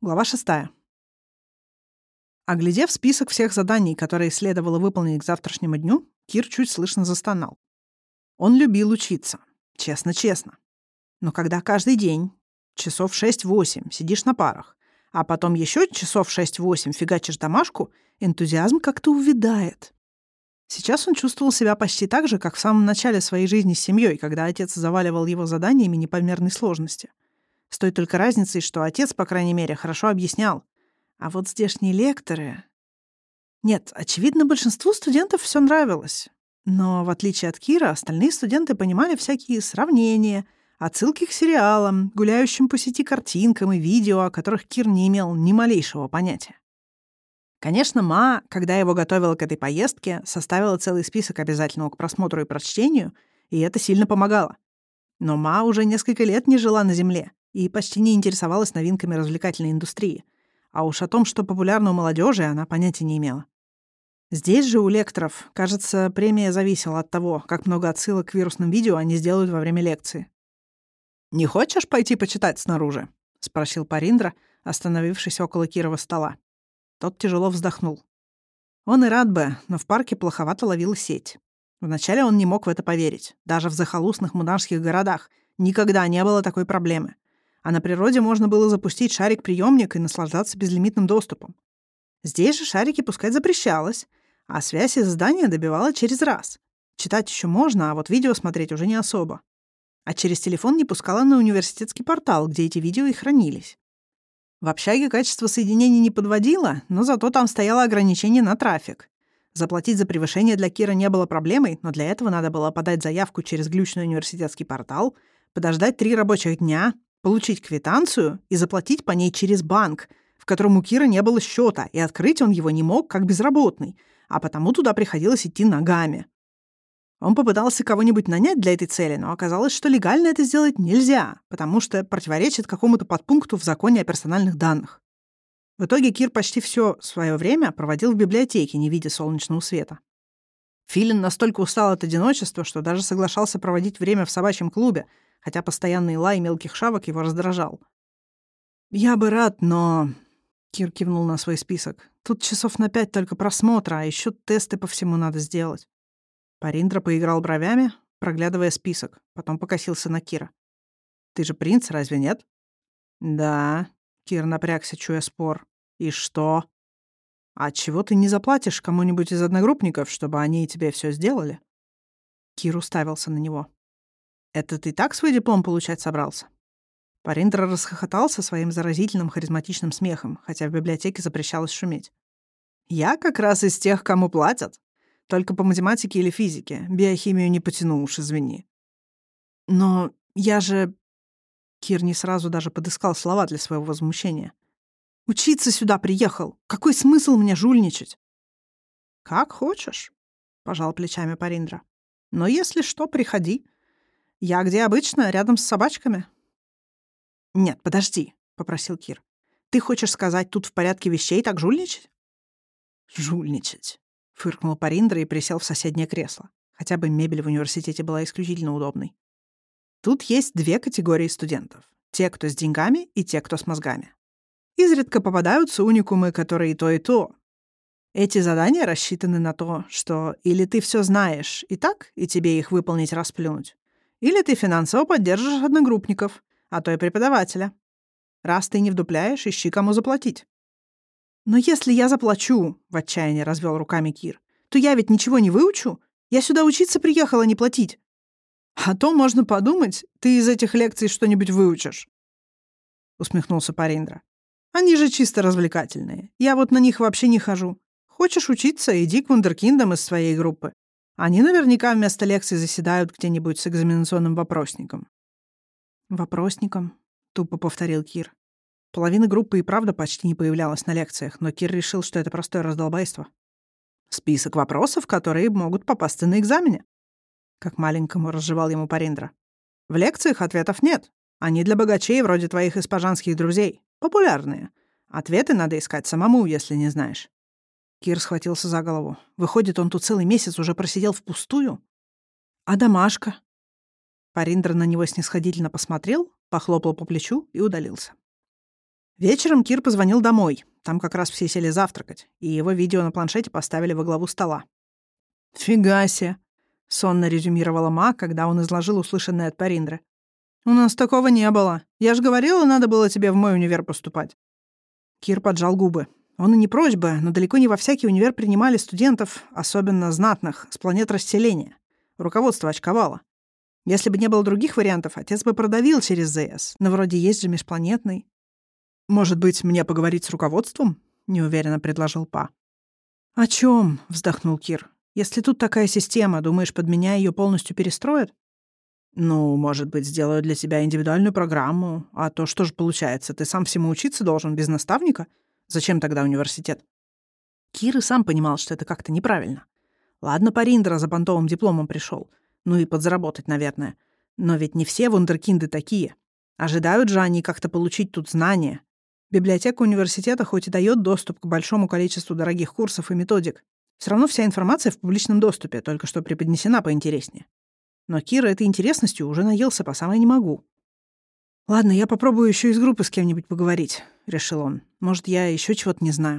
Глава 6. Оглядев список всех заданий, которые следовало выполнить к завтрашнему дню, Кир чуть слышно застонал. Он любил учиться. Честно-честно. Но когда каждый день, часов 6-8, сидишь на парах, а потом еще часов 6-8 фигачишь домашку, энтузиазм как-то увядает. Сейчас он чувствовал себя почти так же, как в самом начале своей жизни с семьей, когда отец заваливал его заданиями непомерной сложности. С той только разницей, что отец, по крайней мере, хорошо объяснял. А вот здешние лекторы... Нет, очевидно, большинству студентов все нравилось. Но, в отличие от Кира, остальные студенты понимали всякие сравнения, отсылки к сериалам, гуляющим по сети картинкам и видео, о которых Кир не имел ни малейшего понятия. Конечно, Ма, когда его готовила к этой поездке, составила целый список обязательного к просмотру и прочтению, и это сильно помогало. Но Ма уже несколько лет не жила на Земле и почти не интересовалась новинками развлекательной индустрии. А уж о том, что популярно у молодежи, она понятия не имела. Здесь же у лекторов, кажется, премия зависела от того, как много отсылок к вирусным видео они сделают во время лекции. «Не хочешь пойти почитать снаружи?» — спросил Париндра, остановившись около Кирова стола. Тот тяжело вздохнул. Он и рад бы, но в парке плоховато ловила сеть. Вначале он не мог в это поверить. Даже в захолустных монашеских городах никогда не было такой проблемы. А на природе можно было запустить шарик-приемник и наслаждаться безлимитным доступом. Здесь же шарики пускать запрещалось, а связь из здания добивала через раз. Читать еще можно, а вот видео смотреть уже не особо. А через телефон не пускала на университетский портал, где эти видео и хранились. В общаге качество соединений не подводило, но зато там стояло ограничение на трафик. Заплатить за превышение для Кира не было проблемой, но для этого надо было подать заявку через глючный университетский портал, подождать 3 рабочих дня, получить квитанцию и заплатить по ней через банк, в котором у Кира не было счета, и открыть он его не мог как безработный, а потому туда приходилось идти ногами. Он попытался кого-нибудь нанять для этой цели, но оказалось, что легально это сделать нельзя, потому что противоречит какому-то подпункту в законе о персональных данных. В итоге Кир почти все свое время проводил в библиотеке, не видя солнечного света. Филин настолько устал от одиночества, что даже соглашался проводить время в собачьем клубе, хотя постоянный лай мелких шавок его раздражал. «Я бы рад, но...» — Кир кивнул на свой список. «Тут часов на 5 только просмотра, а еще тесты по всему надо сделать». Париндра поиграл бровями, проглядывая список, потом покосился на Кира. «Ты же принц, разве нет?» «Да», — Кир напрягся, чуя спор. «И что?» «А чего ты не заплатишь кому-нибудь из одногруппников, чтобы они тебе все сделали?» Кир уставился на него. «Это ты так свой диплом получать собрался?» Париндра расхохотался своим заразительным харизматичным смехом, хотя в библиотеке запрещалось шуметь. «Я как раз из тех, кому платят. Только по математике или физике. Биохимию не потяну, уж извини». «Но я же...» Кир не сразу даже подыскал слова для своего возмущения. «Учиться сюда приехал. Какой смысл мне жульничать?» «Как хочешь», — пожал плечами Париндра. «Но если что, приходи. Я где обычно, рядом с собачками». «Нет, подожди», — попросил Кир. «Ты хочешь сказать, тут в порядке вещей так жульничать?» «Жульничать», — фыркнул Париндра и присел в соседнее кресло. Хотя бы мебель в университете была исключительно удобной. «Тут есть 2 категории студентов. Те, кто с деньгами, и те, кто с мозгами. Изредка попадаются уникумы, которые и то, и то. Эти задания рассчитаны на то, что или ты все знаешь и так, и тебе их выполнить расплюнуть, или ты финансово поддержишь одногруппников, а то и преподавателя. Раз ты не вдупляешь, ищи, кому заплатить». «Но если я заплачу», — в отчаянии развел руками Кир, «то я ведь ничего не выучу. Я сюда учиться приехала, не платить». «А то можно подумать, ты из этих лекций что-нибудь выучишь», — усмехнулся Париндра. «Они же чисто развлекательные. Я вот на них вообще не хожу. Хочешь учиться, иди к вундеркиндам из своей группы. Они наверняка вместо лекций заседают где-нибудь с экзаменационным вопросником». «Вопросником?» — тупо повторил Кир. Половина группы и правда почти не появлялась на лекциях, но Кир решил, что это простое раздолбайство. «Список вопросов, которые могут попасться на экзамене», — как маленькому разжевал ему Париндра. «В лекциях ответов нет. Они для богачей, вроде твоих испажанских друзей. Популярные. Ответы надо искать самому, если не знаешь». Кир схватился за голову. Выходит, он тут целый месяц уже просидел впустую? «А домашка?» Париндра на него снисходительно посмотрел, похлопал по плечу и удалился. Вечером Кир позвонил домой. Там как раз все сели завтракать, и его видео на планшете поставили во главу стола. «Фига себе!» — сонно резюмировала Ма, когда он изложил услышанное от Париндры. «У нас такого не было. Я же говорила, надо было тебе в мой универ поступать». Кир поджал губы. Он и не прочь бы, но далеко не во всякий универ принимали студентов, особенно знатных, с планет расселения. Руководство очковало. Если бы не было других вариантов, отец бы продавил через ЗС, но вроде есть же межпланетный. «Может быть, мне поговорить с руководством?» — неуверенно предложил Па. «О чем? Вздохнул Кир. «Если тут такая система, думаешь, под меня ее полностью перестроят?» «Ну, может быть, сделаю для тебя индивидуальную программу. А то что же получается? Ты сам всему учиться должен без наставника? Зачем тогда университет?» Кир и сам понимал, что это как-то неправильно. Ладно, Париндра за понтовым дипломом пришел. Ну и подзаработать, наверное. Но ведь не все вундеркинды такие. Ожидают же они как-то получить тут знания. Библиотека университета хоть и дает доступ к большому количеству дорогих курсов и методик, все равно вся информация в публичном доступе, только что преподнесена поинтереснее. Но Кира этой интересностью уже наелся по самой не могу. «Ладно, я попробую еще из группы с кем-нибудь поговорить», — решил он. «Может, я еще чего-то не знаю».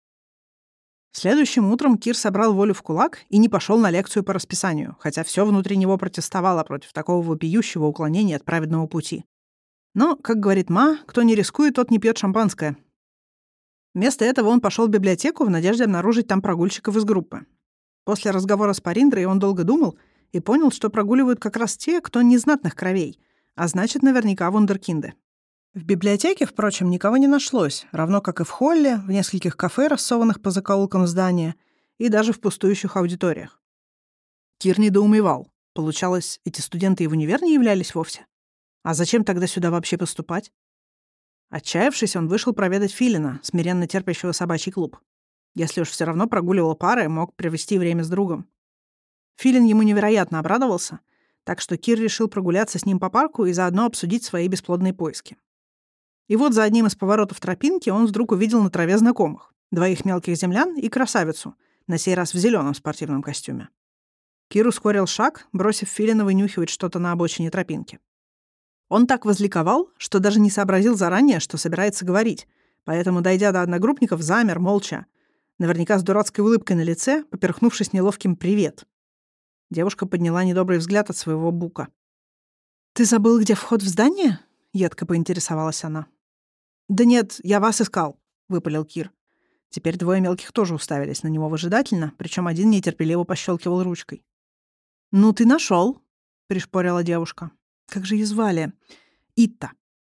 Следующим утром Кир собрал волю в кулак и не пошел на лекцию по расписанию, хотя все внутри него протестовало против такого вопиющего уклонения от праведного пути. Но, как говорит Ма, кто не рискует, тот не пьет шампанское. Вместо этого он пошел в библиотеку в надежде обнаружить там прогульщиков из группы. После разговора с Париндрой он долго думал и понял, что прогуливают как раз те, кто не знатных кровей, а значит, наверняка вундеркинды. В библиотеке, впрочем, никого не нашлось, равно как и в холле, в нескольких кафе, рассованных по закоулкам здания, и даже в пустующих аудиториях. Кир недоумевал. Получалось, эти студенты и в универ не являлись вовсе? А зачем тогда сюда вообще поступать? Отчаявшись, он вышел проведать Филина, смиренно терпящего собачий клуб. Если уж все равно прогуливал пары, мог провести время с другом. Филин ему невероятно обрадовался, так что Кир решил прогуляться с ним по парку и заодно обсудить свои бесплодные поиски. И вот за одним из поворотов тропинки он вдруг увидел на траве знакомых — двоих мелких землян и красавицу, на сей раз в зеленом спортивном костюме. Кир ускорил шаг, бросив Филина вынюхивать что-то на обочине тропинки. Он так возликовал, что даже не сообразил заранее, что собирается говорить, поэтому, дойдя до одногруппников, замер молча, наверняка с дурацкой улыбкой на лице, поперхнувшись неловким «привет». Девушка подняла недобрый взгляд от своего бука. «Ты забыл, где вход в здание?» — едко поинтересовалась она. «Да нет, я вас искал», — выпалил Кир. Теперь двое мелких тоже уставились на него выжидательно, причем один нетерпеливо пощелкивал ручкой. «Ну, ты нашел, пришпорила девушка. «Как же ее звали?» «Итта».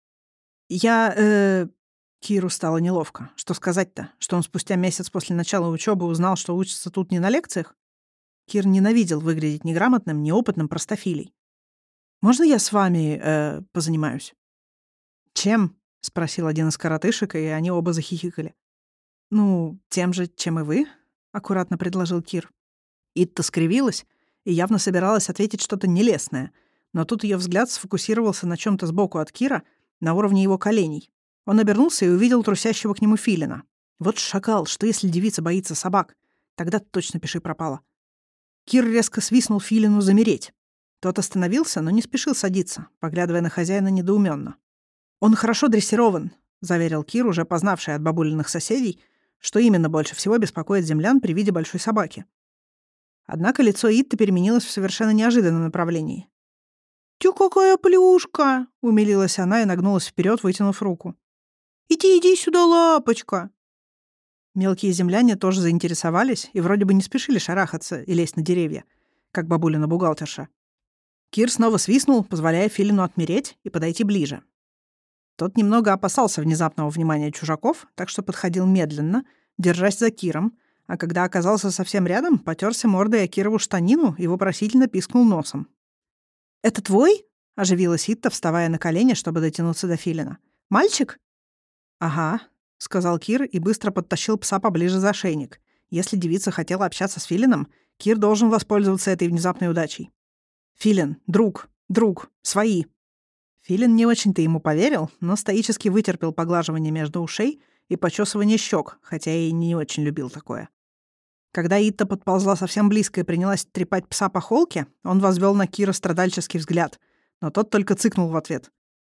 Киру стало неловко. Что сказать-то? Что он спустя месяц после начала учебы узнал, что учится тут не на лекциях? Кир ненавидел выглядеть неграмотным, неопытным простофилей. «Можно я с вами позанимаюсь?» «Чем?» — спросил один из коротышек, и они оба захихикали. «Ну, тем же, чем и вы», — аккуратно предложил Кир. Итта скривилась и явно собиралась ответить что-то нелестное, но тут ее взгляд сфокусировался на чем-то сбоку от Кира, на уровне его коленей. Он обернулся и увидел трусящего к нему Филина. Вот шакал, что если девица боится собак? Тогда точно пиши пропало. Кир резко свистнул Филину замереть. Тот остановился, но не спешил садиться, поглядывая на хозяина недоуменно. «Он хорошо дрессирован», — заверил Кир, уже познавший от бабулиных соседей, что именно больше всего беспокоит землян при виде большой собаки. Однако лицо Итты переменилось в совершенно неожиданном направлении. «Тю, какая плюшка!» — умилилась она и нагнулась вперед, вытянув руку. «Иди сюда, лапочка!» Мелкие земляне тоже заинтересовались и вроде бы не спешили шарахаться и лезть на деревья, как бабулина бухгалтерша. Кир снова свистнул, позволяя Филину отмереть и подойти ближе. Тот немного опасался внезапного внимания чужаков, так что подходил медленно, держась за Киром, а когда оказался совсем рядом, потерся мордой о Кирову штанину и вопросительно пискнул носом. «Это твой?» — оживилась Итта, вставая на колени, чтобы дотянуться до Филина. «Мальчик?» «Ага», — сказал Кир и быстро подтащил пса поближе за ошейник. Если девица хотела общаться с Филином, Кир должен воспользоваться этой внезапной удачей. «Филин, друг, свои». Филин не очень-то ему поверил, но стоически вытерпел поглаживание между ушей и почесывание щек, хотя и не очень любил такое. Когда Итта подползла совсем близко и принялась трепать пса по холке, он возвел на Кира страдальческий взгляд, но тот только цыкнул в ответ.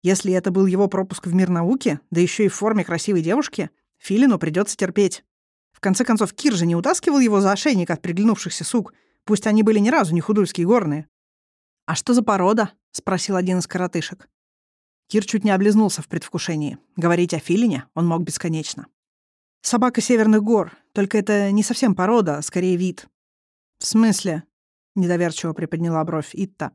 Если это был его пропуск в мир науки, да еще и в форме красивой девушки, Филину придется терпеть. В конце концов, Кир же не утаскивал его за ошейник от приглянувшихся сук, пусть они были ни разу не худульские горные. «А что за порода?» — спросил один из коротышек. Кир чуть не облизнулся в предвкушении. Говорить о Филине он мог бесконечно. «Собака северных гор, только это не совсем порода, а скорее вид». «В смысле?» — недоверчиво приподняла бровь Итта.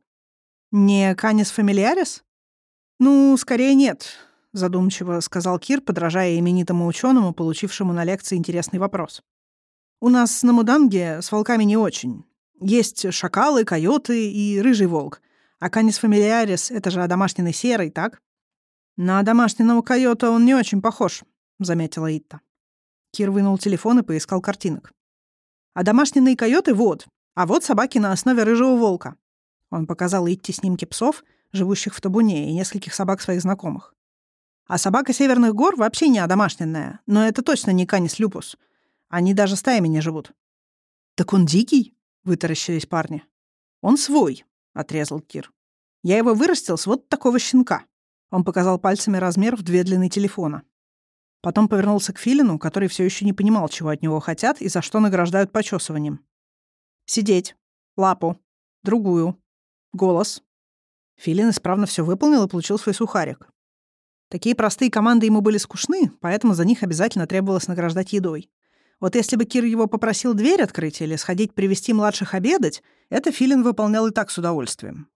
«Не Canis familiaris?» «Ну, скорее нет», — задумчиво сказал Кир, подражая именитому ученому, получившему на лекции интересный вопрос. «У нас на Муданге с волками не очень. Есть шакалы, койоты и рыжий волк. А Canis familiaris — это же одомашненный серый, так?» «На домашнего койота он не очень похож», — заметила Итта. Кир вынул телефон и поискал картинок. «А домашние койоты вот, а вот собаки на основе рыжего волка». Он показал Итте снимки псов, живущих в табуне, и нескольких собак своих знакомых. «А собака северных гор вообще не одомашненная, но это точно не Canis lupus. Они даже стаями не живут». «Так он дикий?» — вытаращились парни. «Он свой», — отрезал Кир. «Я его вырастил с вот такого щенка». Он показал пальцами размер в 2 длины телефона. Потом повернулся к Филину, который все еще не понимал, чего от него хотят и за что награждают почесыванием. «Сидеть. Лапу. Другую. Голос». Филин исправно все выполнил и получил свой сухарик. Такие простые команды ему были скучны, поэтому за них обязательно требовалось награждать едой. Вот если бы Кир его попросил дверь открыть или сходить привести младших обедать, это Филин выполнял и так с удовольствием.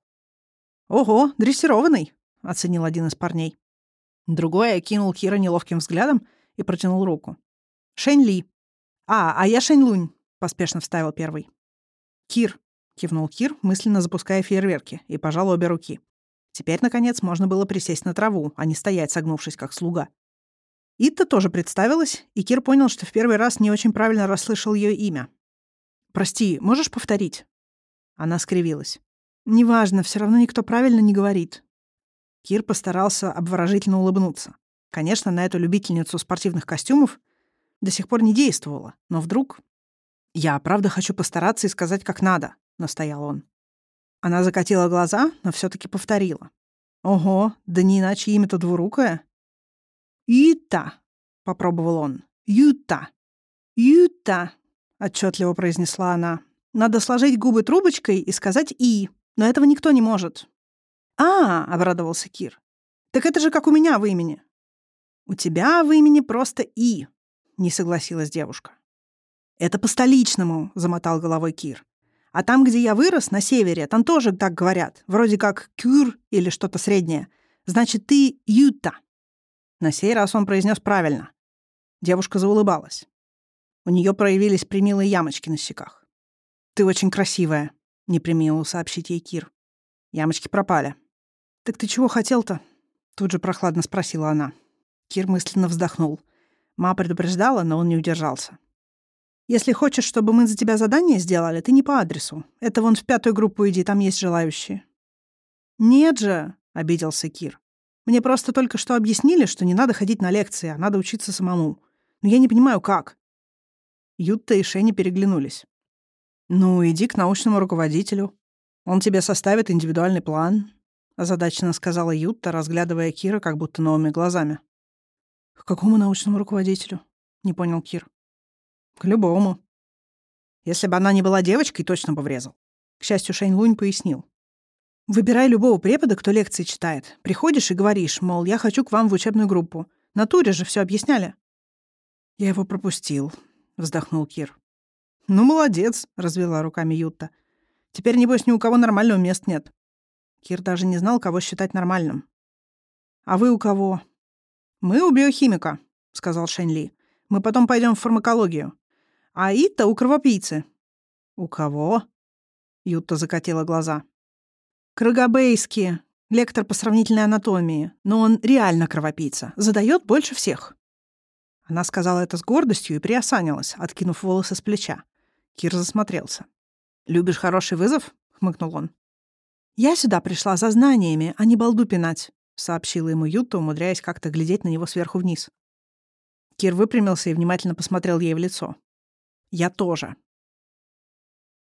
«Ого, дрессированный!» — оценил один из парней. Другой окинул Кира неловким взглядом и протянул руку. «Шэнь Ли». А я Шэнь Лунь», — поспешно вставил первый. «Кир», — кивнул Кир, мысленно запуская фейерверки, и пожал обе руки. Теперь, наконец, можно было присесть на траву, а не стоять, согнувшись, как слуга. Итта тоже представилась, и Кир понял, что в первый раз не очень правильно расслышал ее имя. «Прости, можешь повторить?» Она скривилась. «Неважно, все равно никто правильно не говорит». Кир постарался обворожительно улыбнуться. Конечно, на эту любительницу спортивных костюмов до сих пор не действовало, но вдруг... «Я правда хочу постараться и сказать, как надо», — настоял он. Она закатила глаза, но все-таки повторила. «Ого, да не иначе имя-то двурукое». «Юта», — попробовал он. «Юта. Юта», — отчетливо произнесла она. «Надо сложить губы трубочкой и сказать «и», но этого никто не может». Обрадовался Кир. «Так это же как у меня в имени». «У тебя в имени просто «и», — не согласилась девушка. «Это по-столичному», — замотал головой Кир. «А там, где я вырос, на севере, там тоже так говорят. Вроде как «кюр» или что-то среднее. Значит, ты «юта». На сей раз он произнес правильно. Девушка заулыбалась. У нее проявились премилые ямочки на щеках. «Ты очень красивая», — не премилил сообщить ей Кир. Ямочки пропали. «Так ты чего хотел-то?» — тут же прохладно спросила она. Кир мысленно вздохнул. Ма предупреждала, но он не удержался. «Если хочешь, чтобы мы за тебя задание сделали, ты не по адресу. Это вон в 5-ю группу иди, там есть желающие». «Нет же», — обиделся Кир. «Мне просто только что объяснили, что не надо ходить на лекции, а надо учиться самому. Но я не понимаю, как». Ютта и Шенни переглянулись. «Ну, иди к научному руководителю. Он тебе составит индивидуальный план», — озадаченно сказала Ютта, разглядывая Кира как будто новыми глазами. «К какому научному руководителю?» — не понял Кир. «К любому. Если бы она не была девочкой, точно бы врезал». К счастью, Шэнь Лунь пояснил. «Выбирай любого препода, кто лекции читает. Приходишь и говоришь, мол, я хочу к вам в учебную группу. На туре же все объясняли». «Я его пропустил», — вздохнул Кир. «Ну, молодец», — развела руками Ютта. «Теперь, небось, ни у кого нормального места нет». Кир даже не знал, кого считать нормальным. «А вы у кого?» «Мы у биохимика», — сказал Шэнь Ли. «Мы потом пойдем в фармакологию. А Итта у кровопийцы». «У кого?» — Ютта закатила глаза. «Крагобейски, лектор по сравнительной анатомии. Но он реально кровопийца. Задает больше всех». Она сказала это с гордостью и приосанилась, откинув волосы с плеча. Кир засмотрелся. «Любишь хороший вызов?» — хмыкнул он. «Я сюда пришла за знаниями, а не балду пинать», — сообщила ему Ютта, умудряясь как-то глядеть на него сверху вниз. Кир выпрямился и внимательно посмотрел ей в лицо. «Я тоже»,